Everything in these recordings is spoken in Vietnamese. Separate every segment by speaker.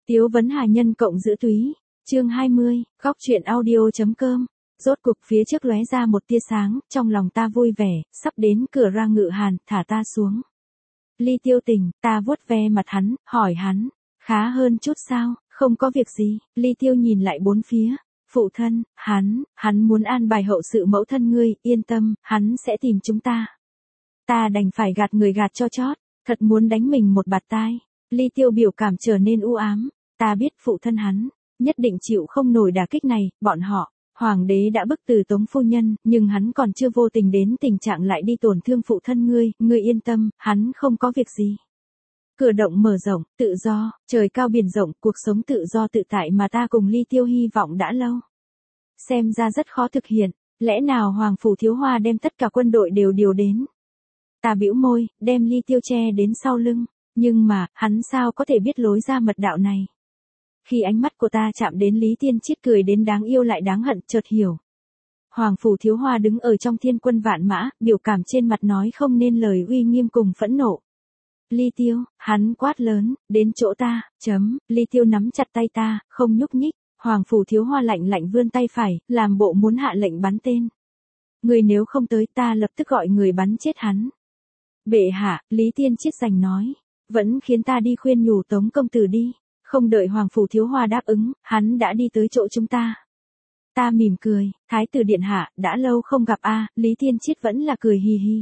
Speaker 1: Tiếu vấn hà nhân cộng giữ túy. Chương 20, góc truyện audio.com. Rốt cuộc phía trước lóe ra một tia sáng, trong lòng ta vui vẻ, sắp đến cửa ra Ngự Hàn, thả ta xuống. Ly Tiêu tỉnh, ta vuốt ve mặt hắn, hỏi hắn, khá hơn chút sao, không có việc gì. Ly Tiêu nhìn lại bốn phía, phụ thân, hắn muốn an bài hậu sự mẫu thân ngươi, yên tâm, hắn sẽ tìm chúng ta. Ta đành phải gạt người gạt cho chót, thật muốn đánh mình một bạt tai. Ly Tiêu biểu cảm trở nên u ám, ta biết phụ thân hắn nhất định chịu không nổi đả kích này, bọn họ, hoàng đế đã bức từ Tống phu nhân, nhưng hắn còn chưa vô tình đến tình trạng lại đi tổn thương phụ thân ngươi yên tâm, hắn không có việc gì. Cửa động mở rộng, tự do, trời cao biển rộng, cuộc sống tự do tự tại mà ta cùng Ly Tiêu hy vọng đã lâu. Xem ra rất khó thực hiện, lẽ nào Hoàng Phủ Thiếu Hoa đem tất cả quân đội đều điều đến. Ta bĩu môi, đem Ly Tiêu che đến sau lưng, nhưng mà, hắn sao có thể biết lối ra mật đạo này. Khi ánh mắt của ta chạm đến Lý Tiên Chiết cười đến đáng yêu lại đáng hận, chợt hiểu. Hoàng Phủ Thiếu Hoa đứng ở trong thiên quân vạn mã, biểu cảm trên mặt nói không nên lời uy nghiêm cùng phẫn nộ. Ly Tiêu, hắn quát lớn, đến chỗ ta, Ly Tiêu nắm chặt tay ta, không nhúc nhích. Hoàng Phủ Thiếu Hoa lạnh lạnh vươn tay phải, làm bộ muốn hạ lệnh bắn tên. Người nếu không tới ta lập tức gọi người bắn chết hắn. Bệ hạ, Lý Tiên Chiết giành nói, vẫn khiến ta đi khuyên nhủ Tống công tử đi. Không đợi Hoàng Phủ Thiếu Hoa đáp ứng, hắn đã đi tới chỗ chúng ta. Ta mỉm cười, Thái tử điện hạ, đã lâu không gặp Lý Tiên Chiết vẫn là cười hì hì.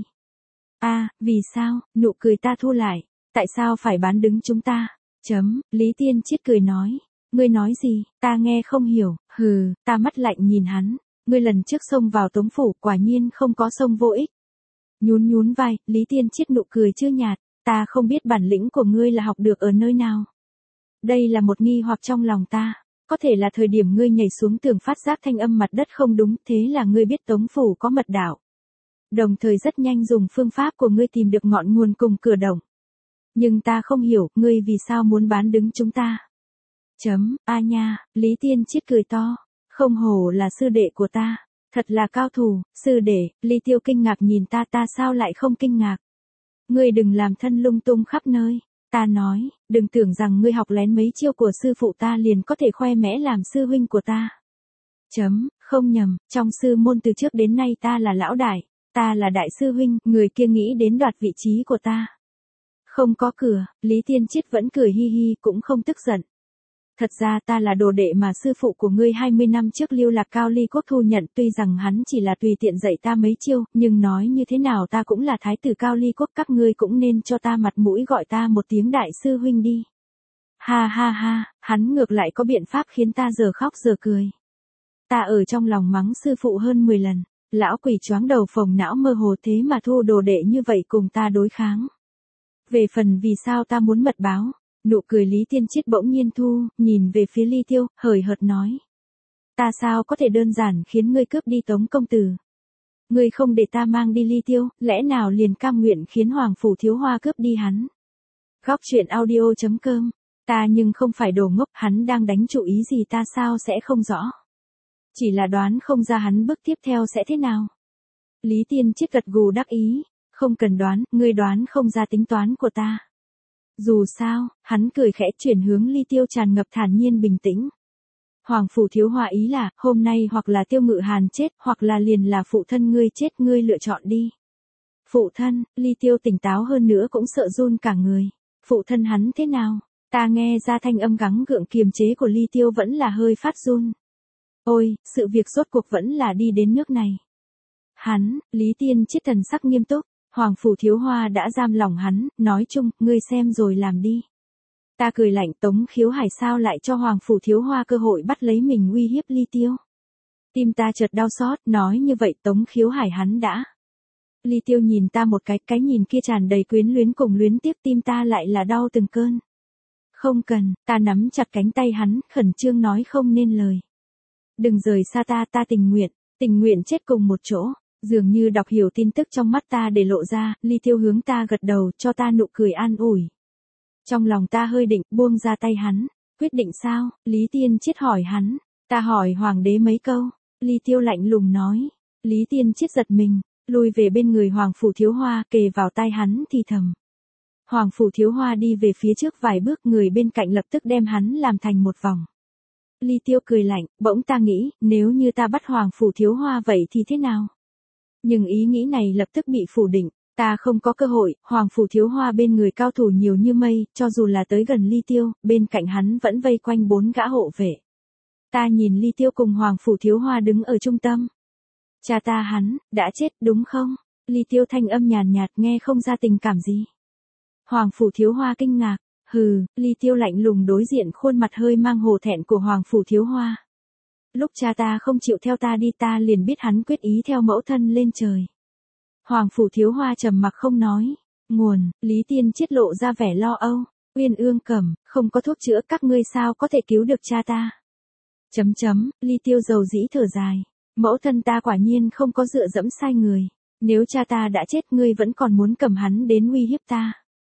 Speaker 1: Vì sao, nụ cười ta thu lại, tại sao phải bán đứng chúng ta? Lý Tiên Chiết cười nói, ngươi nói gì, ta nghe không hiểu, ta mắt lạnh nhìn hắn, ngươi lần trước xông vào Tống phủ, quả nhiên không có xông vô ích. Nhún vai, Lý Tiên Chiết nụ cười chưa nhạt, ta không biết bản lĩnh của ngươi là học được ở nơi nào. Đây là một nghi hoặc trong lòng ta, có thể là thời điểm ngươi nhảy xuống tường phát giác thanh âm mặt đất không đúng, thế là ngươi biết Tống phủ có mật đạo. Đồng thời rất nhanh dùng phương pháp của ngươi tìm được ngọn nguồn cùng cửa động. Nhưng ta không hiểu, ngươi vì sao muốn bán đứng chúng ta. Nha, Lý Tiên Chiết cười to, không hổ là sư đệ của ta, thật là cao thủ, sư đệ. Ly Tiêu kinh ngạc nhìn ta sao lại không kinh ngạc. Ngươi đừng làm thân lung tung khắp nơi. Ta nói, đừng tưởng rằng ngươi học lén mấy chiêu của sư phụ ta liền có thể khoe mẽ làm sư huynh của ta. Không nhầm, trong sư môn từ trước đến nay ta là lão đại, ta là đại sư huynh, người kia nghĩ đến đoạt vị trí của ta. Không có cửa, Lý Tiên Chiết vẫn cười hi hi, cũng không tức giận. Thật ra ta là đồ đệ mà sư phụ của ngươi 20 năm trước Lưu Lạc Cao Ly Quốc thu nhận, tuy rằng hắn chỉ là tùy tiện dạy ta mấy chiêu, nhưng nói như thế nào ta cũng là thái tử Cao Ly Quốc, các ngươi cũng nên cho ta mặt mũi gọi ta một tiếng đại sư huynh đi. Ha, hắn ngược lại có biện pháp khiến ta giờ khóc giờ cười. Ta ở trong lòng mắng sư phụ hơn 10 lần, lão quỷ choáng đầu phồng não mơ hồ thế mà thu đồ đệ như vậy cùng ta đối kháng. Về phần vì sao ta muốn mật báo, nụ cười Lý Tiên Chiết bỗng nhiên thu, nhìn về phía Ly Tiêu, hời hợt nói. Ta sao có thể đơn giản khiến ngươi cướp đi Tống công tử. Ngươi không để ta mang đi Ly Tiêu, lẽ nào liền cam nguyện khiến Hoàng Phủ Thiếu Hoa cướp đi hắn. Góc truyện audio.com, ta nhưng không phải đồ ngốc, hắn đang đánh chủ ý gì ta sao sẽ không rõ. Chỉ là đoán không ra hắn bước tiếp theo sẽ thế nào. Lý Tiên Chiết gật gù đắc ý, không cần đoán, ngươi đoán không ra tính toán của ta. Dù sao, hắn cười khẽ chuyển hướng Ly Tiêu tràn ngập thản nhiên bình tĩnh. Hoàng Phủ Thiếu Hoa ý là, hôm nay hoặc là Tiêu Ngự Hàn chết, hoặc là liền là phụ thân ngươi chết, ngươi lựa chọn đi. Phụ thân, Ly Tiêu tỉnh táo hơn nữa cũng sợ run cả người. Phụ thân hắn thế nào? Ta nghe ra thanh âm gắng gượng kiềm chế của Ly Tiêu vẫn là hơi phát run. Ôi, sự việc rốt cuộc vẫn là đi đến nước này. Hắn, Lý Tiên Chiết thần sắc nghiêm túc. Hoàng Phủ Thiếu Hoa đã giam lòng hắn, nói chung, ngươi xem rồi làm đi. Ta cười lạnh, Tống Khiếu Hải sao lại cho Hoàng Phủ Thiếu Hoa cơ hội bắt lấy mình uy hiếp Ly Tiêu. Tim ta chợt đau xót, nói như vậy Tống Khiếu Hải hắn đã. Ly Tiêu nhìn ta một cái nhìn kia tràn đầy quyến luyến cùng luyến tiếc, tim ta lại là đau từng cơn. Không cần, ta nắm chặt cánh tay hắn, khẩn trương nói không nên lời. Đừng rời xa ta tình nguyện chết cùng một chỗ. Dường như đọc hiểu tin tức trong mắt ta để lộ ra, Ly Tiêu hướng ta gật đầu, cho ta nụ cười an ủi. Trong lòng ta hơi định, buông ra tay hắn. Quyết định sao? Lý Tiên Chiết hỏi hắn. Ta hỏi hoàng đế mấy câu. Ly Tiêu lạnh lùng nói. Lý Tiên Chiết giật mình, lui về bên người Hoàng Phủ Thiếu Hoa, kề vào tai hắn thì thầm. Hoàng Phủ Thiếu Hoa đi về phía trước vài bước, người bên cạnh lập tức đem hắn làm thành một vòng. Ly Tiêu cười lạnh, bỗng ta nghĩ, nếu như ta bắt Hoàng Phủ Thiếu Hoa vậy thì thế nào? Nhưng ý nghĩ này lập tức bị phủ định, ta không có cơ hội, Hoàng Phủ Thiếu Hoa bên người cao thủ nhiều như mây, cho dù là tới gần Ly Tiêu, bên cạnh hắn vẫn vây quanh 4 gã hộ vệ. Ta nhìn Ly Tiêu cùng Hoàng Phủ Thiếu Hoa đứng ở trung tâm. Cha ta hắn, đã chết đúng không? Ly Tiêu thanh âm nhàn nhạt nghe không ra tình cảm gì. Hoàng Phủ Thiếu Hoa kinh ngạc, hừ, Ly Tiêu lạnh lùng đối diện khuôn mặt hơi mang hổ thẹn của Hoàng Phủ Thiếu Hoa. Lúc cha ta không chịu theo ta đi ta liền biết hắn quyết ý theo mẫu thân lên trời. Hoàng Phủ Thiếu Hoa trầm mặc không nói. Nguồn, Lý Tiên Chiết lộ ra vẻ lo âu. Uyên Ương Cẩm, không có thuốc chữa các ngươi sao có thể cứu được cha ta. Ly Tiêu dầu dĩ thở dài. Mẫu thân ta quả nhiên không có dựa dẫm sai người. Nếu cha ta đã chết ngươi vẫn còn muốn cầm hắn đến uy hiếp ta.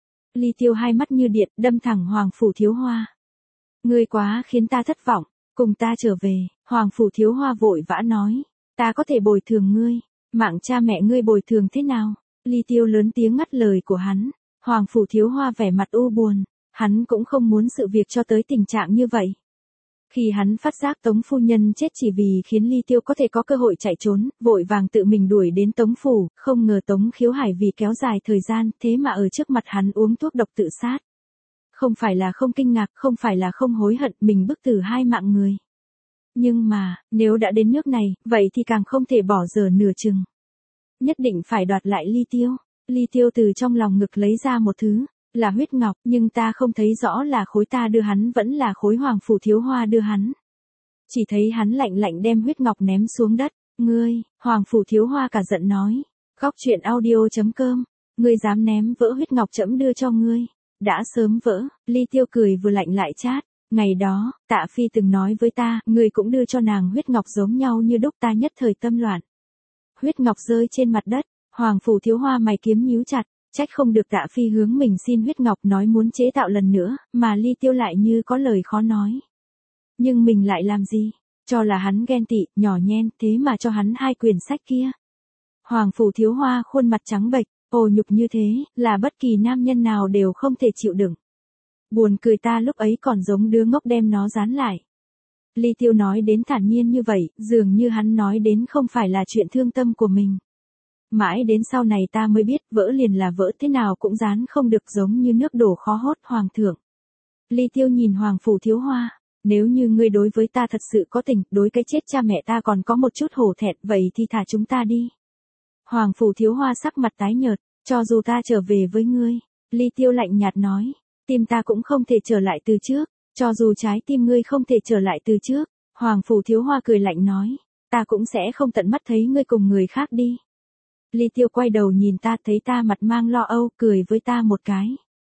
Speaker 1: Ly Tiêu hai mắt như điện đâm thẳng Hoàng Phủ Thiếu Hoa. Ngươi quá khiến ta thất vọng, cùng ta trở về. Hoàng Phủ Thiếu Hoa vội vã nói. Ta có thể bồi thường ngươi. Mạng cha mẹ ngươi bồi thường thế nào? Ly Tiêu lớn tiếng ngắt lời của hắn. Hoàng Phủ Thiếu Hoa vẻ mặt u buồn. Hắn cũng không muốn sự việc cho tới tình trạng như vậy. Khi hắn phát giác Tống phu nhân chết chỉ vì khiến Ly Tiêu có thể có cơ hội chạy trốn, vội vàng tự mình đuổi đến Tống phủ, không ngờ Tống Khiếu Hải vì kéo dài thời gian, thế mà ở trước mặt hắn uống thuốc độc tự sát. Không phải là không kinh ngạc, không phải là không hối hận mình bức tử 2 mạng người. Nhưng mà, nếu đã đến nước này, vậy thì càng không thể bỏ dở nửa chừng. Nhất định phải đoạt lại Ly Tiêu. Ly Tiêu từ trong lòng ngực lấy ra một thứ, là huyết ngọc, nhưng ta không thấy rõ là khối ta đưa hắn vẫn là khối Hoàng Phủ Thiếu Hoa đưa hắn. Chỉ thấy hắn lạnh lạnh đem huyết ngọc ném xuống đất. Ngươi, Hoàng Phủ Thiếu Hoa cả giận nói. Góc truyện audio.com, ngươi dám ném vỡ huyết ngọc trẫm đưa cho ngươi. Đã sớm vỡ, Ly Tiêu cười vừa lạnh lại chát. Ngày đó, Tạ Phi từng nói với ta, ngươi cũng đưa cho nàng huyết ngọc giống nhau như đúc, ta nhất thời tâm loạn. Huyết ngọc rơi trên mặt đất, Hoàng Phủ Thiếu Hoa mày kiếm nhíu chặt, trách không được Tạ Phi hướng mình xin huyết ngọc nói muốn chế tạo lần nữa, mà Ly Tiêu lại như có lời khó nói. Nhưng mình lại làm gì? Cho là hắn ghen tị, nhỏ nhen, thế mà cho hắn 2 quyển sách kia. Hoàng Phủ Thiếu Hoa khuôn mặt trắng bệch, ồ nhục như thế, là bất kỳ nam nhân nào đều không thể chịu đựng. Buồn cười ta lúc ấy còn giống đứa ngốc đem nó dán lại. Ly Tiêu nói đến thản nhiên như vậy, dường như hắn nói đến không phải là chuyện thương tâm của mình. Mãi đến sau này ta mới biết vỡ liền là vỡ, thế nào cũng dán không được, giống như nước đổ khó hốt. Hoàng thượng. Ly Tiêu nhìn Hoàng Phủ Thiếu Hoa. Nếu như ngươi đối với ta thật sự có tình, đối cái chết cha mẹ ta còn có một chút hổ thẹn, vậy thì thả chúng ta đi. Hoàng Phủ Thiếu Hoa sắc mặt tái nhợt. Cho dù ta trở về với ngươi. Ly Tiêu lạnh nhạt nói. Tim ta cũng không thể trở lại từ trước. Cho dù trái tim ngươi không thể trở lại từ trước. Hoàng Phủ Thiếu Hoa cười lạnh nói. Ta cũng sẽ không tận mắt thấy ngươi cùng người khác đi. Ly Tiêu quay đầu nhìn ta, thấy ta mặt mang lo âu, cười với ta một cái.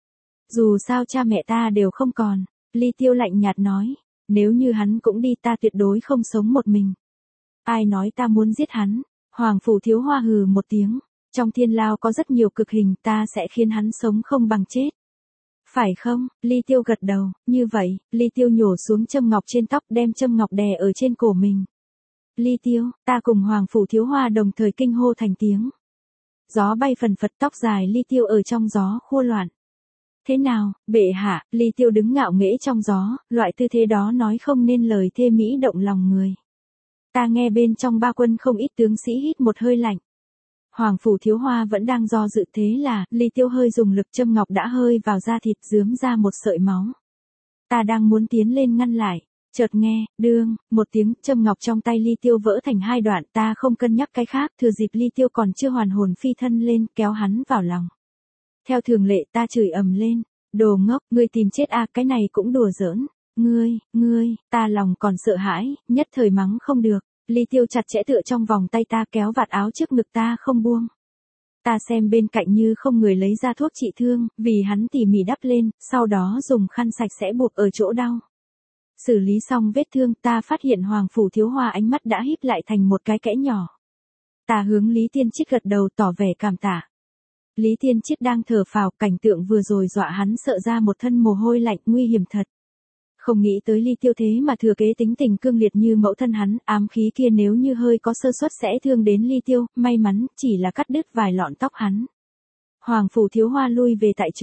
Speaker 1: Dù sao cha mẹ ta đều không còn. Ly Tiêu lạnh nhạt nói. Nếu như hắn cũng đi ta tuyệt đối không sống một mình. Ai nói ta muốn giết hắn? Hoàng Phủ Thiếu Hoa hừ một tiếng. Trong thiên lao có rất nhiều cực hình, ta sẽ khiến hắn sống không bằng chết. Phải không? Ly Tiêu gật đầu. Như vậy, Ly Tiêu nhổ xuống châm ngọc trên tóc, đem châm ngọc đè ở trên cổ mình. Ly Tiêu, ta cùng Hoàng Phủ Thiếu Hoa đồng thời kinh hô thành tiếng. Gió bay phần phật, tóc dài Ly Tiêu ở trong gió khua loạn. Thế nào, bệ hạ? Ly Tiêu đứng ngạo nghễ trong gió, loại tư thế đó nói không nên lời, thê mỹ động lòng người. Ta nghe bên trong ba quân không ít tướng sĩ hít một hơi lạnh. Hoàng Phủ Thiếu Hoa vẫn đang do dự, thế là, Ly Tiêu hơi dùng lực, châm ngọc đã hơi vào da thịt, rướm ra một sợi máu. Ta đang muốn tiến lên ngăn lại, chợt nghe, đương, một tiếng, châm ngọc trong tay Ly Tiêu vỡ thành 2 đoạn, ta không cân nhắc cái khác, thừa dịp Ly Tiêu còn chưa hoàn hồn phi thân lên, kéo hắn vào lòng. Theo thường lệ ta chửi ầm lên, đồ ngốc, ngươi tìm chết à, cái này cũng đùa giỡn. Ngươi, ta lòng còn sợ hãi, nhất thời mắng không được. Ly Tiêu chặt chẽ tựa trong vòng tay ta, kéo vạt áo trước ngực ta không buông. Ta xem bên cạnh như không người lấy ra thuốc trị thương, vì hắn tỉ mỉ đắp lên, sau đó dùng khăn sạch sẽ buộc ở chỗ đau. Xử lý xong vết thương, ta phát hiện Hoàng Phủ Thiếu Hoa ánh mắt đã híp lại thành một cái kẽ nhỏ. Ta hướng Lý Tiên Chiết gật đầu tỏ vẻ cảm tạ. Lý Tiên Chiết đang thở phào, cảnh tượng vừa rồi dọa hắn sợ ra một thân mồ hôi lạnh, nguy hiểm thật. Không nghĩ tới Ly Tiêu thế mà thừa kế tính tình cương liệt như mẫu thân hắn, ám khí kia nếu như hơi có sơ suất sẽ thương đến Ly Tiêu, may mắn chỉ là cắt đứt vài lọn tóc hắn. Hoàng Phủ Thiếu Hoa lui về tại chỗ,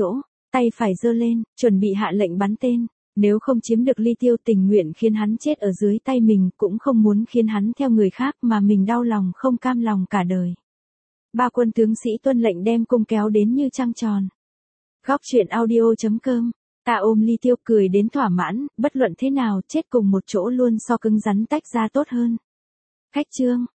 Speaker 1: Tay phải giơ lên, chuẩn bị hạ lệnh bắn tên. Nếu không chiếm được Ly Tiêu, tình nguyện khiến hắn chết ở dưới tay mình, cũng không muốn khiến hắn theo người khác mà mình đau lòng không cam lòng cả đời. Ba quân tướng sĩ tuân lệnh đem cung kéo đến như trăng tròn. Góc truyện audio.com. Ta ôm Ly Tiêu cười đến thỏa mãn, bất luận thế nào chết cùng một chỗ luôn so cứng rắn tách ra tốt hơn. Khách chương.